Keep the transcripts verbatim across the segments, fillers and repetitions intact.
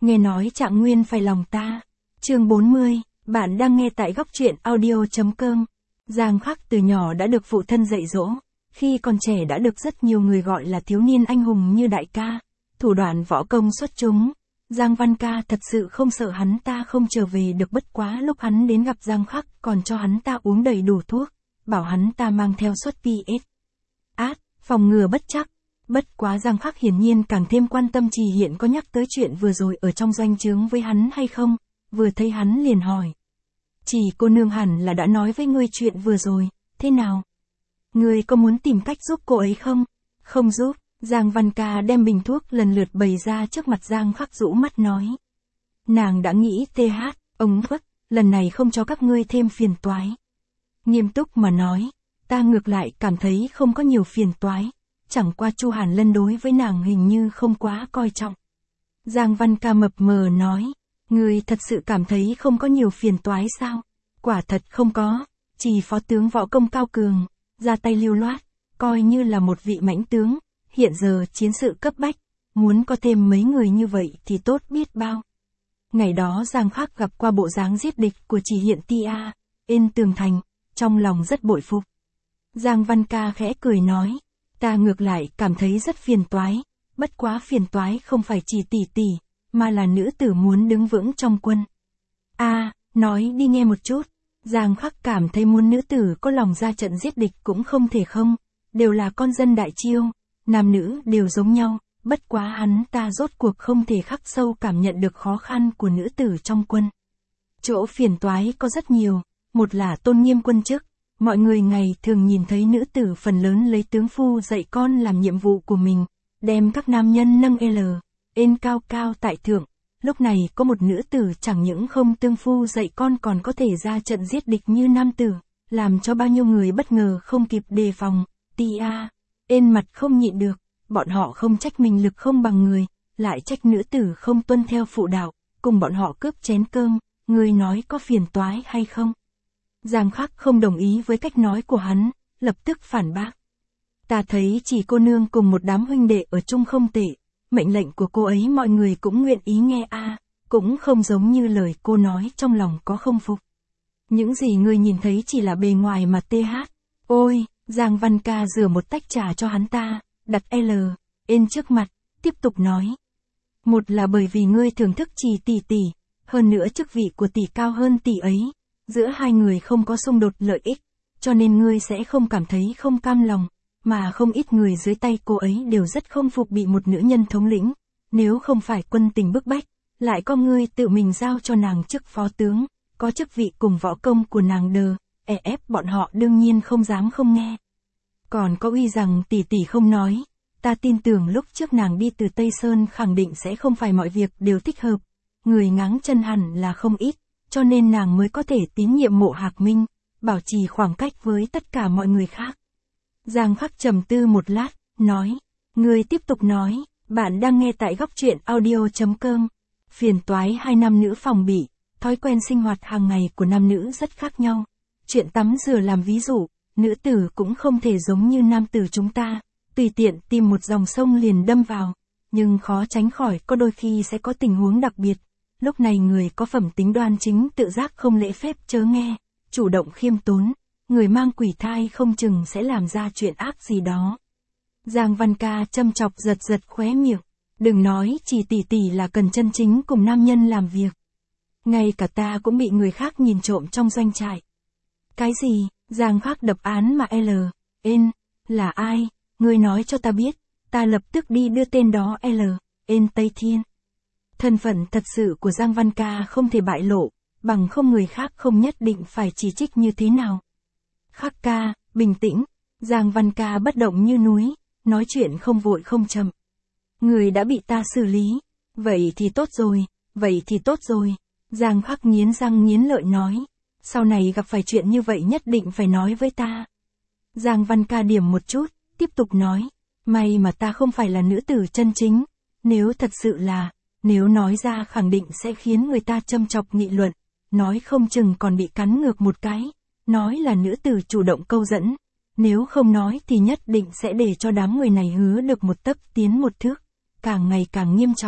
nghe nói Trạng Nguyên phải lòng ta. Chương bốn mươi, bạn đang nghe tại góc truyện audio.com. Giang Khắc từ nhỏ đã được phụ thân dạy dỗ, khi còn trẻ đã được rất nhiều người gọi là thiếu niên anh hùng như đại ca, thủ đoạn võ công xuất chúng. Giang Văn Ca thật sự không sợ hắn ta không trở về được, bất quá lúc hắn đến gặp Giang Khắc còn cho hắn ta uống đầy đủ thuốc, bảo hắn ta mang theo suất pê ét. Át, phòng ngừa bất chắc. Bất quá Giang Khắc hiển nhiên càng thêm quan tâm Trì Hiện có nhắc tới chuyện vừa rồi ở trong doanh trướng với hắn hay không, vừa thấy hắn liền hỏi. Trì cô nương hẳn là đã nói với ngươi chuyện vừa rồi, thế nào? Ngươi có muốn tìm cách giúp cô ấy không? Không giúp. Giang Văn Ca đem bình thuốc lần lượt bày ra trước mặt Giang Khắc, rũ mắt nói. Nàng đã nghĩ tê hát, ông khuất, lần này không cho các ngươi thêm phiền toái. Nghiêm túc mà nói, ta ngược lại cảm thấy không có nhiều phiền toái, chẳng qua Chu Hàn Lân đối với nàng hình như không quá coi trọng. Giang Văn Ca mập mờ nói, ngươi thật sự cảm thấy không có nhiều phiền toái sao? Quả thật không có, Trì phó tướng võ công cao cường, ra tay lưu loát, coi như là một vị mãnh tướng. Hiện giờ chiến sự cấp bách, muốn có thêm mấy người như vậy thì tốt biết bao. Ngày đó Giang Khắc gặp qua bộ dáng giết địch của Trì Hiện Tia, ên tường thành, trong lòng rất bội phục. Giang Văn Ca khẽ cười nói, ta ngược lại cảm thấy rất phiền toái, bất quá phiền toái không phải Trì tỷ tỷ, mà là nữ tử muốn đứng vững trong quân. A, à, nói đi nghe một chút. Giang Khắc cảm thấy muốn nữ tử có lòng ra trận giết địch cũng không thể không, đều là con dân Đại Chiêu. Nam nữ đều giống nhau, bất quá hắn ta rốt cuộc không thể khắc sâu cảm nhận được khó khăn của nữ tử trong quân. Chỗ phiền toái có rất nhiều, một là tôn nghiêm quân chức, mọi người ngày thường nhìn thấy nữ tử phần lớn lấy tướng phu dạy con làm nhiệm vụ của mình, đem các nam nhân nâng L, ên cao cao tại thượng, lúc này có một nữ tử chẳng những không tương phu dạy con còn có thể ra trận giết địch như nam tử, làm cho bao nhiêu người bất ngờ không kịp đề phòng. Tia ên mặt không nhịn được, bọn họ không trách mình lực không bằng người, lại trách nữ tử không tuân theo phụ đạo, cùng bọn họ cướp chén cơm, người nói có phiền toái hay không? Giang Khắc không đồng ý với cách nói của hắn, lập tức phản bác. Ta thấy Chỉ cô nương cùng một đám huynh đệ ở chung không tệ, mệnh lệnh của cô ấy mọi người cũng nguyện ý nghe a, à, cũng không giống như lời cô nói trong lòng có không phục. Những gì ngươi nhìn thấy chỉ là bề ngoài mà tê hát. Ôi! Giang Văn Ca rửa một tách trà cho hắn ta, đặt L, ên trước mặt, tiếp tục nói. Một là bởi vì ngươi thưởng thức Trì tỷ tỷ, hơn nữa chức vị của tỷ cao hơn tỷ ấy, giữa hai người không có xung đột lợi ích, cho nên ngươi sẽ không cảm thấy không cam lòng, mà không ít người dưới tay cô ấy đều rất không phục bị một nữ nhân thống lĩnh, nếu không phải quân tình bức bách, lại có ngươi tự mình giao cho nàng chức phó tướng, có chức vị cùng võ công của nàng đờ. E ép bọn họ đương nhiên không dám không nghe. Còn có uy rằng tỷ tỷ không nói, ta tin tưởng lúc trước nàng đi từ Tây Sơn khẳng định sẽ không phải mọi việc đều thích hợp, người ngáng chân hẳn là không ít, cho nên nàng mới có thể tín nhiệm Mộ Hạc Minh, bảo trì khoảng cách với tất cả mọi người khác. Giang Khắc trầm tư một lát, nói, người tiếp tục nói, bạn đang nghe tại góc truyện audio.com. Phiền toái hai nam nữ phòng bị, thói quen sinh hoạt hàng ngày của nam nữ rất khác nhau. Chuyện tắm rửa làm ví dụ, nữ tử cũng không thể giống như nam tử chúng ta, tùy tiện tìm một dòng sông liền đâm vào, nhưng khó tránh khỏi có đôi khi sẽ có tình huống đặc biệt, lúc này người có phẩm tính đoan chính tự giác không lễ phép chớ nghe, chủ động khiêm tốn, người mang quỷ thai không chừng sẽ làm ra chuyện ác gì đó. Giang Văn Ca châm chọc giật giật khóe miệng, đừng nói Chỉ tỷ tỷ là cần chân chính cùng nam nhân làm việc. Ngay cả ta cũng bị người khác nhìn trộm trong doanh trại. Cái gì? Giang Khắc đập án mà L, ên, là ai? Ngươi nói cho ta biết, ta lập tức đi đưa tên đó L, ên Tây Thiên. Thân phận thật sự của Giang Văn Ca không thể bại lộ, bằng không người khác không nhất định phải chỉ trích như thế nào. Khắc ca, bình tĩnh, Giang Văn Ca bất động như núi, nói chuyện không vội không chậm. Người đã bị ta xử lý, vậy thì tốt rồi, vậy thì tốt rồi. Giang Khắc nghiến răng nghiến lợi nói. Sau này gặp phải chuyện như vậy nhất định phải nói với ta. Giang Văn Ca điểm một chút, tiếp tục nói. May mà ta không phải là nữ tử chân chính. Nếu thật sự là, nếu nói ra khẳng định sẽ khiến người ta châm chọc nghị luận. Nói không chừng còn bị cắn ngược một cái. Nói là nữ tử chủ động câu dẫn. Nếu không nói thì nhất định sẽ để cho đám người này hứa được một tấc tiến một thước. Càng ngày càng nghiêm trọng.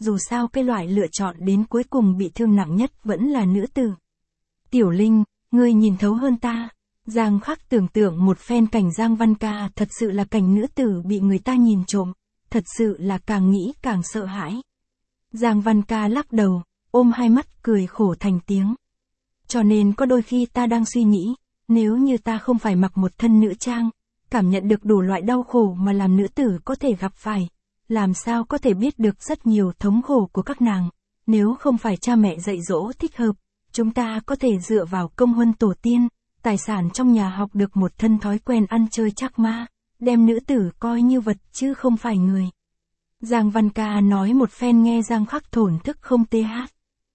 dù sao cái loại lựa chọn đến cuối cùng bị thương nặng nhất vẫn là nữ tử. Tiểu Linh, ngươi nhìn thấu hơn ta. Giang Khắc tưởng tượng một phen cảnh Giang Văn Ca, thật sự là cảnh nữ tử bị người ta nhìn trộm, thật sự là càng nghĩ càng sợ hãi. Giang Văn Ca lắc đầu, ôm hai mắt cười khổ thành tiếng. Cho nên có đôi khi ta đang suy nghĩ, nếu như ta không phải mặc một thân nữ trang, cảm nhận được đủ loại đau khổ mà làm nữ tử có thể gặp phải, làm sao có thể biết được rất nhiều thống khổ của các nàng, nếu không phải cha mẹ dạy dỗ thích hợp, chúng ta có thể dựa vào công huân tổ tiên, tài sản trong nhà học được một thân thói quen ăn chơi chắc ma, đem nữ tử coi như vật chứ không phải người. Giang Văn Ca nói một phen nghe Giang Khắc thổn thức không tê hát.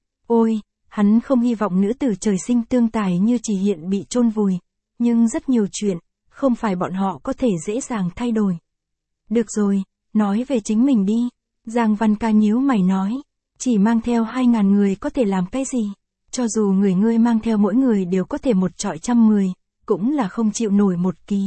Ôi, hắn không hy vọng nữ tử trời sinh tương tài như Chỉ Hiện bị chôn vùi, nhưng rất nhiều chuyện, không phải bọn họ có thể dễ dàng thay đổi. Được rồi, nói về chính mình đi. Giang Văn Ca nhíu mày nói, chỉ mang theo hai ngàn người có thể làm cái gì? Cho dù người ngươi mang theo mỗi người đều có thể một trọi trăm người, cũng là không chịu nổi một ký.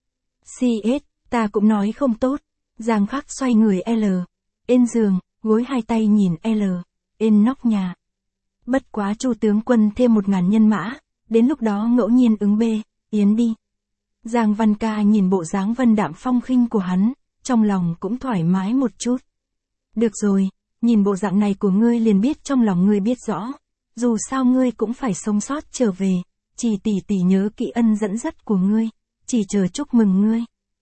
xê ét, ta cũng nói không tốt. Giang Khắc xoay người L, ên giường, gối hai tay nhìn L, ên nóc nhà. Bất quá Chu tướng quân thêm một ngàn nhân mã, đến lúc đó ngẫu nhiên ứng B, yến đi. Giang Văn Ca nhìn bộ dáng vân đạm phong khinh của hắn, trong lòng cũng thoải mái một chút. Được rồi, nhìn bộ dạng này của ngươi liền biết trong lòng ngươi biết rõ. Dù sao ngươi cũng phải sống sót trở về, chỉ tỷ tỷ nhớ kỹ ân dẫn dắt của ngươi, chỉ chờ chúc mừng ngươi.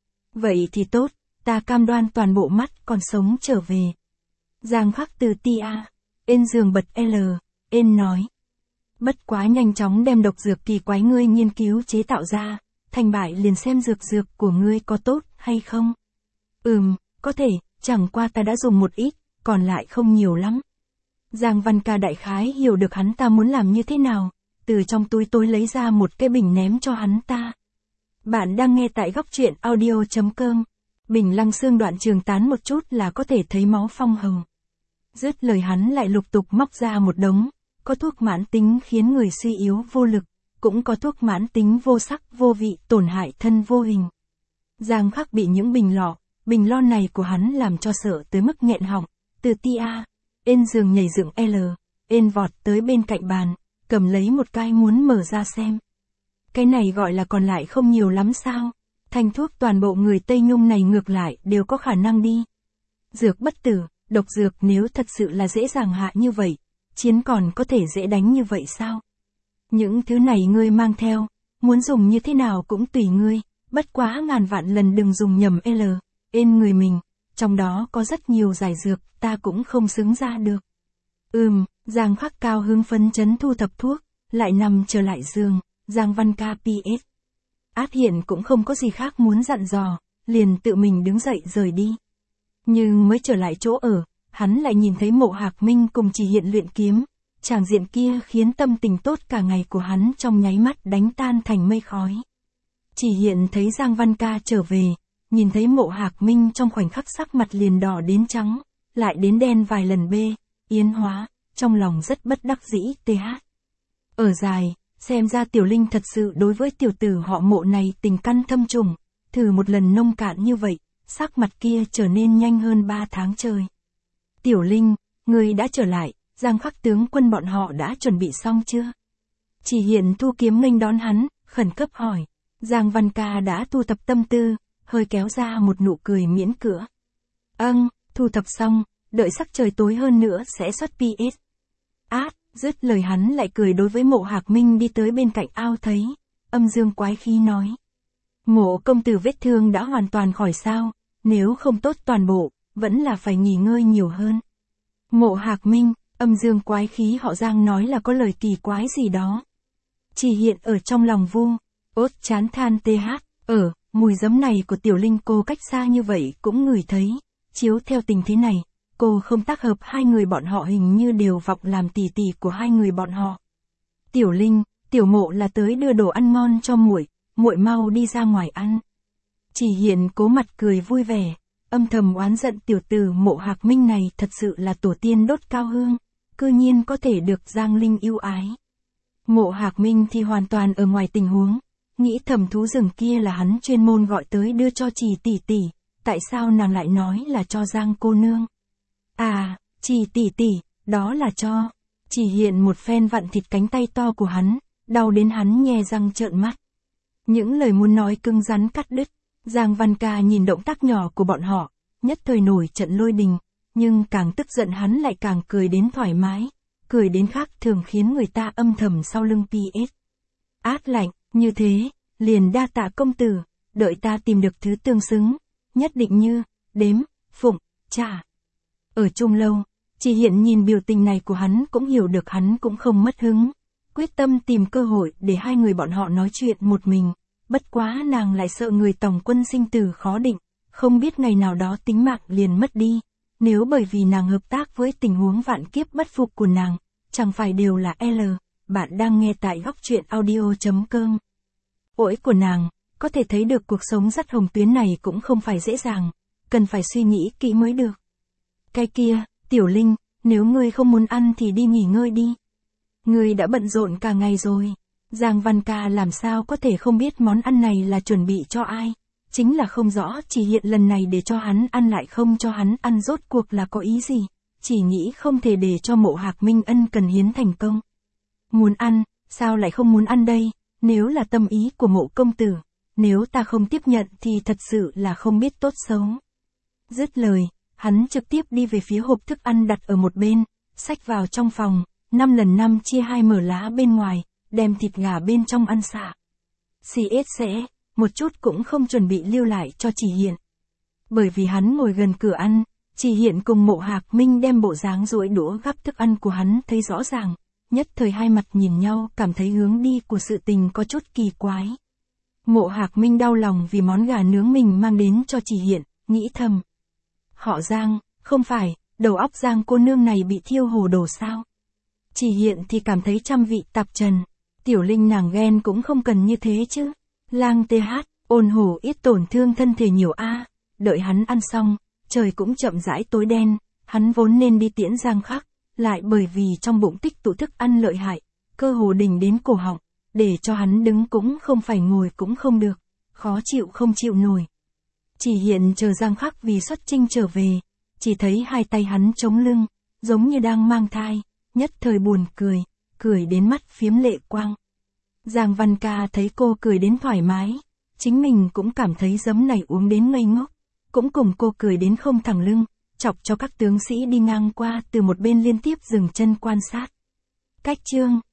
Vậy thì tốt, ta cam đoan toàn bộ mắt còn sống trở về. Giang Khắc từ tia, ên giường bật L, ên nói. Bất quá nhanh chóng đem độc dược kỳ quái ngươi nghiên cứu chế tạo ra, thành bại liền xem dược dược của ngươi có tốt hay không. Ừm, có thể, chẳng qua ta đã dùng một ít, còn lại không nhiều lắm. Giang Văn Ca đại khái hiểu được hắn ta muốn làm như thế nào, từ trong túi tôi lấy ra một cái bình ném cho hắn ta. Bạn đang nghe tại góc truyện audio chấm com. Bình lăng xương đoạn trường tán một chút là có thể thấy máu phong hồng. Dứt lời hắn lại lục tục móc ra một đống, có thuốc mãn tính khiến người suy yếu vô lực, cũng có thuốc mãn tính vô sắc vô vị tổn hại thân vô hình. Giang Khắc bị những bình lọ, bình lo này của hắn làm cho sợ tới mức nghẹn họng, từ tia, ên giường nhảy dựng L, ên vọt tới bên cạnh bàn, cầm lấy một cái muốn mở ra xem. Cái này gọi là còn lại không nhiều lắm sao? Thành thuốc toàn bộ người Tây Nhung này ngược lại đều có khả năng đi. Dược bất tử, độc dược nếu thật sự là dễ dàng hạ như vậy, chiến còn có thể dễ đánh như vậy sao? Những thứ này ngươi mang theo, muốn dùng như thế nào cũng tùy ngươi, bất quá ngàn vạn lần đừng dùng nhầm L, ên người mình, trong đó có rất nhiều giải dược, ta cũng không xứng ra được. Ừm, Giang Khắc cao hứng phấn chấn thu thập thuốc, lại nằm trở lại giường, Giang Văn Ca pê ét. Át Hiện cũng không có gì khác muốn dặn dò, liền tự mình đứng dậy rời đi. Nhưng mới trở lại chỗ ở, hắn lại nhìn thấy Mộ Hạc Minh cùng Chỉ Hiện luyện kiếm, tràng diện kia khiến tâm tình tốt cả ngày của hắn trong nháy mắt đánh tan thành mây khói. Chỉ Hiện thấy Giang Văn Ca trở về, nhìn thấy Mộ Hạc Minh trong khoảnh khắc sắc mặt liền đỏ đến trắng, lại đến đen vài lần bê, yến hóa, trong lòng rất bất đắc dĩ th. Ở dài, xem ra Tiểu Linh thật sự đối với tiểu tử họ Mộ này tình căn thâm trùng, thử một lần nông cạn như vậy, sắc mặt kia trở nên nhanh hơn ba tháng trời. Tiểu Linh, ngươi đã trở lại, Giang Khắc tướng quân bọn họ đã chuẩn bị xong chưa? Chỉ Hiện thu kiếm nghênh đón hắn, khẩn cấp hỏi. Giang Văn Ca đã thu thập tâm tư, hơi kéo ra một nụ cười miễn cửa. Âng, thu thập xong, đợi sắc trời tối hơn nữa sẽ xuất pê ét. Át, dứt lời hắn lại cười đối với Mộ Hạc Minh đi tới bên cạnh ao thấy, âm dương quái khí nói. Mộ công tử vết thương đã hoàn toàn khỏi sao, nếu không tốt toàn bộ, vẫn là phải nghỉ ngơi nhiều hơn. Mộ Hạc Minh, âm dương quái khí họ Giang nói là có lời kỳ quái gì đó. Chỉ Hiện ở trong lòng vu, ốt chán than th, ở, mùi giấm này của Tiểu Linh cô cách xa như vậy cũng ngửi thấy, chiếu theo tình thế này, cô không tác hợp hai người bọn họ hình như đều vọng làm tỷ tỷ của hai người bọn họ. Tiểu Linh, Tiểu Mộ là tới đưa đồ ăn ngon cho muội, muội mau đi ra ngoài ăn. Chỉ Hiện cố mặt cười vui vẻ, âm thầm oán giận tiểu tử Mộ Hạc Minh này thật sự là tổ tiên đốt cao hương, cư nhiên có thể được Giang Linh yêu ái. Mộ Hạc Minh thì hoàn toàn ở ngoài tình huống, nghĩ thầm thú rừng kia là hắn chuyên môn gọi tới đưa cho Chỉ tỷ tỷ, tại sao nàng lại nói là cho Giang cô nương? À, Chỉ tỷ tỷ, đó là cho. Chỉ Hiện một phen vặn thịt cánh tay to của hắn, đau đến hắn nhe răng trợn mắt. Những lời muốn nói cứng rắn cắt đứt. Giang Văn Ca nhìn động tác nhỏ của bọn họ, nhất thời nổi trận lôi đình, nhưng càng tức giận hắn lại càng cười đến thoải mái, cười đến khác thường khiến người ta âm thầm sau lưng pê ét. Át lạnh, như thế, liền đa tạ công tử, đợi ta tìm được thứ tương xứng, nhất định như, đếm, phụng, trả. Ở chung lâu, Chỉ Hiện nhìn biểu tình này của hắn cũng hiểu được hắn cũng không mất hứng, quyết tâm tìm cơ hội để hai người bọn họ nói chuyện một mình. Bất quá nàng lại sợ người tổng quân sinh tử khó định, không biết ngày nào đó tính mạng liền mất đi. Nếu bởi vì nàng hợp tác với tình huống vạn kiếp bất phục của nàng, chẳng phải đều là L. Bạn đang nghe tại góc truyện audio.com. Ỗi của nàng, có thể thấy được cuộc sống dắt hồng tuyến này cũng không phải dễ dàng, cần phải suy nghĩ kỹ mới được. Cái kia, Tiểu Linh, nếu ngươi không muốn ăn thì đi nghỉ ngơi đi. Ngươi đã bận rộn cả ngày rồi. Giang Văn Ca làm sao có thể không biết món ăn này là chuẩn bị cho ai, chính là không rõ Chỉ Hiện lần này để cho hắn ăn lại không cho hắn ăn rốt cuộc là có ý gì, chỉ nghĩ không thể để cho Mộ Hạc Minh ân cần hiến thành công. Muốn ăn, sao lại không muốn ăn đây, nếu là tâm ý của Mộ công tử, nếu ta không tiếp nhận thì thật sự là không biết tốt xấu. Dứt lời, hắn trực tiếp đi về phía hộp thức ăn đặt ở một bên, xách vào trong phòng, năm lần năm chia hai mở lá bên ngoài, đem thịt gà bên trong ăn xạ. xê ét sẽ, một chút cũng không chuẩn bị lưu lại cho Chỉ Hiện. Bởi vì hắn ngồi gần cửa ăn, Chỉ Hiện cùng Mộ Hạc Minh đem bộ dáng duỗi đũa gắp thức ăn của hắn thấy rõ ràng, nhất thời hai mặt nhìn nhau cảm thấy hướng đi của sự tình có chút kỳ quái. Mộ Hạc Minh đau lòng vì món gà nướng mình mang đến cho Chỉ Hiện, nghĩ thầm. Họ Giang, không phải, đầu óc Giang cô nương này bị thiêu hồ đồ sao? Chỉ Hiện thì cảm thấy trăm vị tạp trần. Tiểu Linh nàng ghen cũng không cần như thế chứ. Lang tê hát, ôn hổ ít tổn thương thân thể nhiều a. Đợi hắn ăn xong, trời cũng chậm rãi tối đen, hắn vốn nên đi tiễn Giang Khắc, lại bởi vì trong bụng tích tụ thức ăn lợi hại, cơ hồ đỉnh đến cổ họng, để cho hắn đứng cũng không phải ngồi cũng không được, khó chịu không chịu nổi. Chỉ Hiện chờ Giang Khắc vì xuất chinh trở về, chỉ thấy hai tay hắn chống lưng, giống như đang mang thai, nhất thời buồn cười, cười đến mắt phiếm lệ quang. Giang Văn Ca thấy cô cười đến thoải mái, chính mình cũng cảm thấy giấm này uống đến ngây ngốc, cũng cùng cô cười đến không thẳng lưng, chọc cho các tướng sĩ đi ngang qua từ một bên liên tiếp dừng chân quan sát. Cách chương